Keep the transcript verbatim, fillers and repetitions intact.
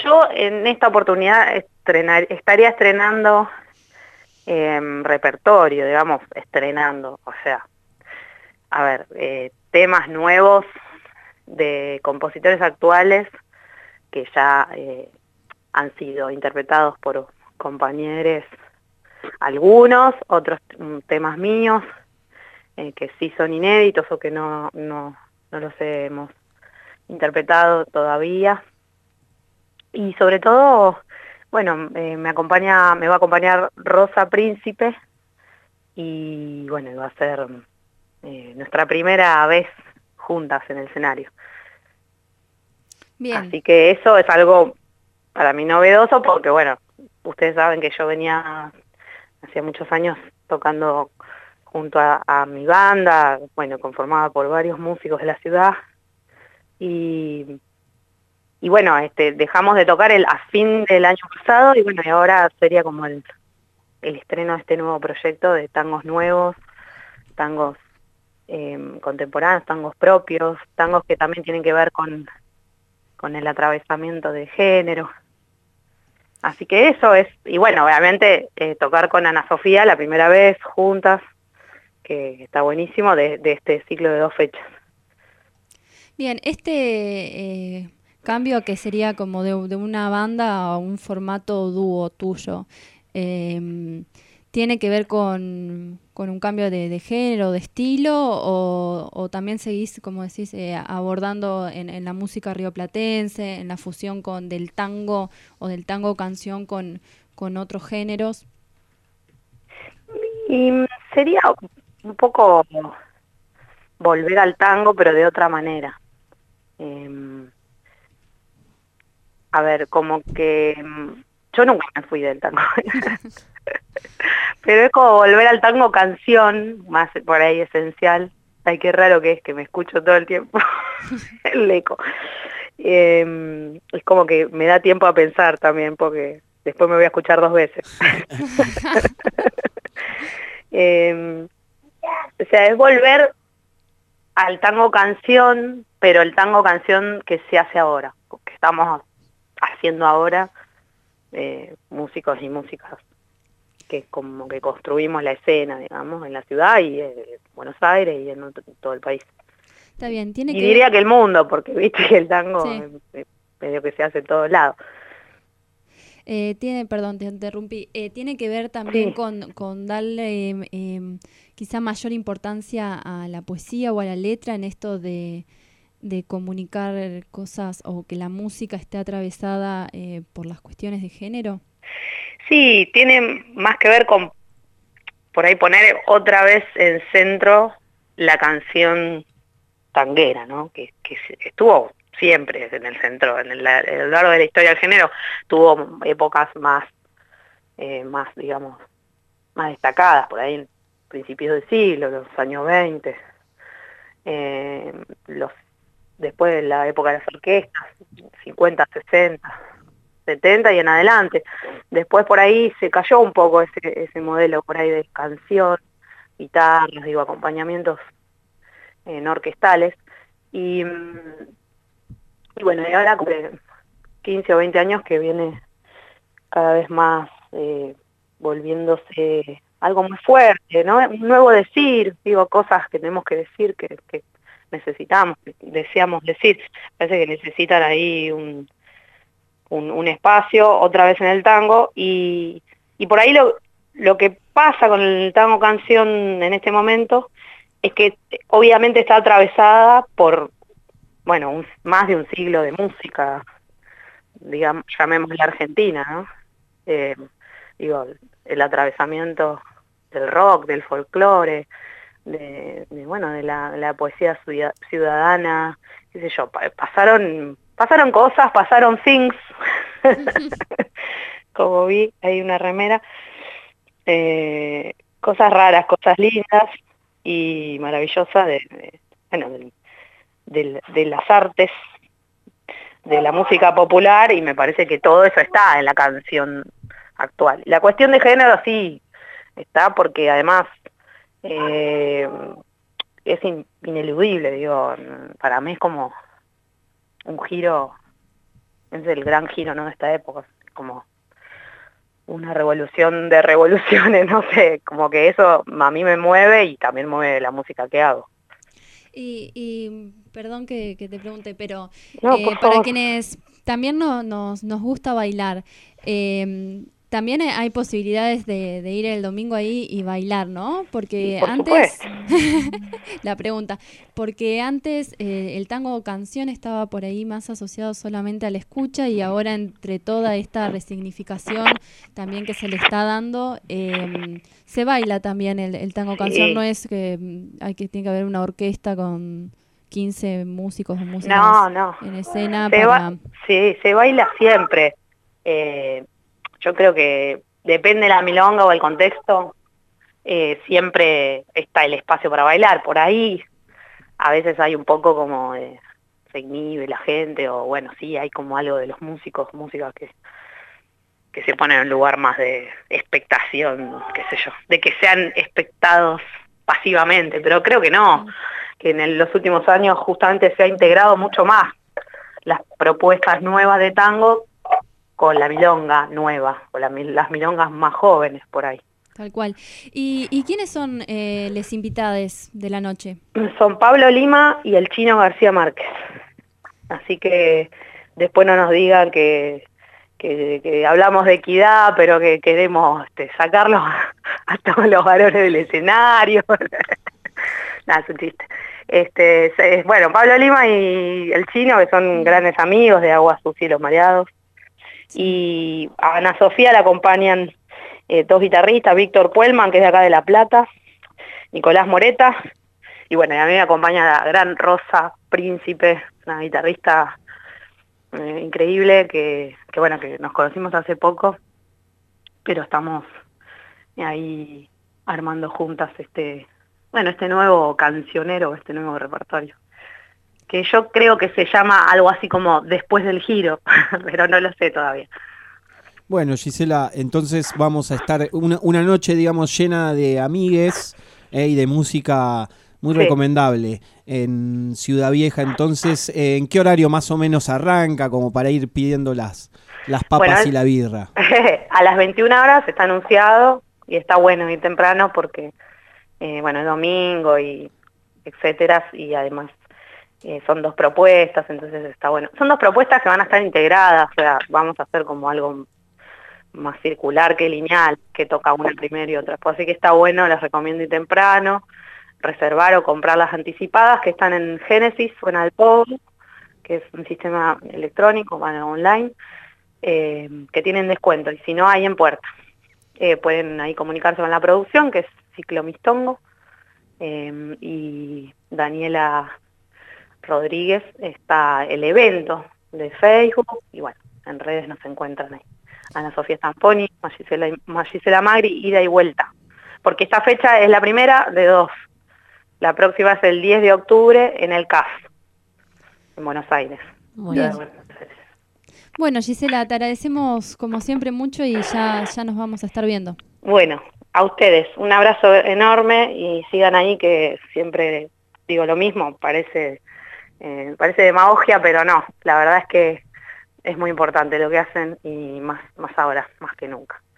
yo en esta oportunidad estrenar, estaría estrenando eh, repertorio, digamos, estrenando, o sea, a ver, eh, temas nuevos de compositores actuales que ya eh, han sido interpretados por compañeros, algunos, otros mm, temas míos, eh, que sí son inéditos o que no, no, no los hemos interpretado todavía. Y sobre todo, bueno, eh, me acompaña, me va a acompañar Rosa Príncipe y bueno, va a ser eh, nuestra primera vez juntas en el escenario. Bien, Así que eso es algo para mí novedoso porque bueno, ustedes saben que yo venía hacía muchos años tocando junto a, a mi banda, bueno, conformada por varios músicos de la ciudad y y bueno, este, dejamos de tocar el a fin del año pasado y bueno, y ahora sería como el, el estreno de este nuevo proyecto de tangos nuevos, tangos eh, contemporáneos, tangos propios, tangos que también tienen que ver con, con el atravesamiento de género. Así que eso es, y bueno, obviamente eh, tocar con Ana Sofía la primera vez juntas, que está buenísimo, de, de este ciclo de dos fechas. bien, este eh, cambio que sería como de, de una banda a un formato dúo tuyo, eh, ¿tiene que ver con, con un cambio de, de género, de estilo, o, o también seguís, como decís, eh, abordando en, en la música rioplatense, en la fusión con del tango o del tango canción con, con otros géneros? Y mm, sería un poco volver al tango, pero de otra manera. Eh, a ver, como que mm, yo nunca me fui del tango, pero es como volver al tango canción, más por ahí esencial. Ay, qué raro que es que me escucho todo el tiempo el eco. Eh, es como que me da tiempo a pensar también, porque después me voy a escuchar dos veces. eh, o sea, es volver al tango canción, pero el tango canción que se hace ahora, que estamos haciendo ahora, eh, músicos y músicas que como que construimos la escena, digamos, en la ciudad y en Buenos Aires y en otro- todo el país. Está bien, tiene Y que ver, diría que el mundo, porque viste que el tango sí. eh, eh, medio que se hace en todos lados. Eh, tiene, perdón, te interrumpí. Eh, tiene que ver también Sí, con, con darle em, em, quizá mayor importancia a la poesía o a la letra en esto de, de comunicar cosas o que la música esté atravesada eh, por las cuestiones de género. sí, tiene más que ver con por ahí poner otra vez en centro la canción tanguera, ¿no? Que, que estuvo siempre en el centro, en el, a lo largo de la historia del género, tuvo épocas más, eh, más, digamos, más destacadas, por ahí en principios del siglo, los años veinte, eh, los, después de la época de las orquestas, cincuenta, sesenta, setenta y en adelante. Después por ahí se cayó un poco ese, ese modelo por ahí de canción, guitarras, digo, acompañamientos eh, no orquestales. Y, mm, y bueno, y ahora como quince o veinte años que viene cada vez más eh, volviéndose algo muy fuerte, ¿no? Un nuevo decir, digo, cosas que tenemos que decir, que, que necesitamos, que deseamos decir. Parece que necesitan ahí un, un, un espacio, otra vez en el tango, y, y por ahí lo, lo que pasa con el tango canción en este momento es que obviamente está atravesada por, bueno, un, más de un siglo de música, digamos, llamémosle Argentina, ¿no? Eh, digo, el atravesamiento del rock, del folclore, de, de, bueno, de la, la poesía ciudadana, qué sé yo, pa pasaron, pasaron cosas, pasaron things, como vi, hay una remera, eh, cosas raras, cosas lindas y maravillosas de, de bueno, del, del, de las artes, de la música popular, y me parece que todo eso está en la canción actual. La cuestión de género sí está porque además eh, es in, ineludible, digo, para mí es como un giro es el gran giro, ¿no?, de esta época, como una revolución de revoluciones, no sé, como que eso a mí me mueve y también mueve la música que hago. Y, y perdón que, que te pregunte, pero No, eh, por para favor. quienes también no, nos, nos gusta bailar, eh, también hay posibilidades de, de ir el domingo ahí y bailar, ¿no? Y Porque por antes, supuesto. la pregunta, porque antes eh, el tango canción estaba por ahí más asociado solamente a la escucha y ahora entre toda esta resignificación también que se le está dando, eh, se baila también el, el tango canción, no Sí. es que mm, hay que tiene que haber una orquesta con quince músicos o No, músicas no. en escena Se va, para... sí, se baila siempre. Eh, yo creo que depende de la milonga o el contexto, eh, siempre está el espacio para bailar. Por ahí a veces hay un poco como de, se inhibe la gente, o bueno, sí, hay como algo de los músicos, músicas que, que se ponen en un lugar más de expectación, qué sé yo, de que sean expectados pasivamente, pero creo que no, Claro. que en el- los últimos años justamente se ha integrado mucho más las propuestas nuevas de tango con la milonga nueva, con la, las milongas más jóvenes por ahí. Tal cual. ¿Y, y quiénes son eh, les invitades de la noche? Son Pablo Lima y el Chino García Márquez. Así que después no nos digan que, que, que hablamos de equidad, pero que queremos este, sacarlos a, a todos los valores del escenario. Nada, es un chiste. Este, es, bueno, Pablo Lima y el Chino, que son Mm, grandes amigos de Agua, Sus Cielos Mareados. sí. Y a Ana Sofía la acompañan eh, dos guitarristas, Víctor Puelman, que es de acá de La Plata, Nicolás Moreta, y bueno, y a mí me acompaña la gran Rosa Príncipe, una guitarrista eh, increíble que, que bueno, que nos conocimos hace poco, pero estamos ahí armando juntas este, bueno, este nuevo cancionero, este nuevo repertorio, que yo creo que se llama algo así como Después del Giro, pero no lo sé todavía. Bueno, Gisela, entonces vamos a estar una, una noche, digamos, llena de amigues eh, y de música muy Sí. recomendable en Ciudad Vieja. Entonces, eh, ¿en qué horario más o menos arranca como para ir pidiendo las, las Bueno, papas y la birra? a las veintiuna horas está anunciado y está bueno ir temprano porque, eh, bueno, es domingo y etcétera, y además eh, son dos propuestas, entonces está bueno. Son dos propuestas que van a estar integradas, o sea, vamos a hacer como algo más circular que lineal, que toca una primero y otra después, así que está bueno, les recomiendo ir temprano, reservar o comprar las anticipadas que están en Génesis o en Alpog, que es un sistema electrónico, bueno, online, eh, que tienen descuento, y si no hay en puerta. Eh, pueden ahí comunicarse con la producción, que es Ciclo Mistongo, eh, y Daniela Rodríguez, está el evento de Facebook, y bueno, en redes nos encuentran ahí. Ana Sofía Stamponi, Magisela, Magisela Magri, ida y vuelta. Porque esta fecha es la primera de dos. La próxima es el diez de octubre en el C A F, en Buenos Aires. Bien. Bueno, Gisela, te agradecemos como siempre mucho y ya, ya nos vamos a estar viendo. Bueno, a ustedes, un abrazo enorme y sigan ahí, que siempre digo lo mismo, parece, eh, parece demagogia, pero no, la verdad es que es muy importante lo que hacen y más, más ahora, más que nunca.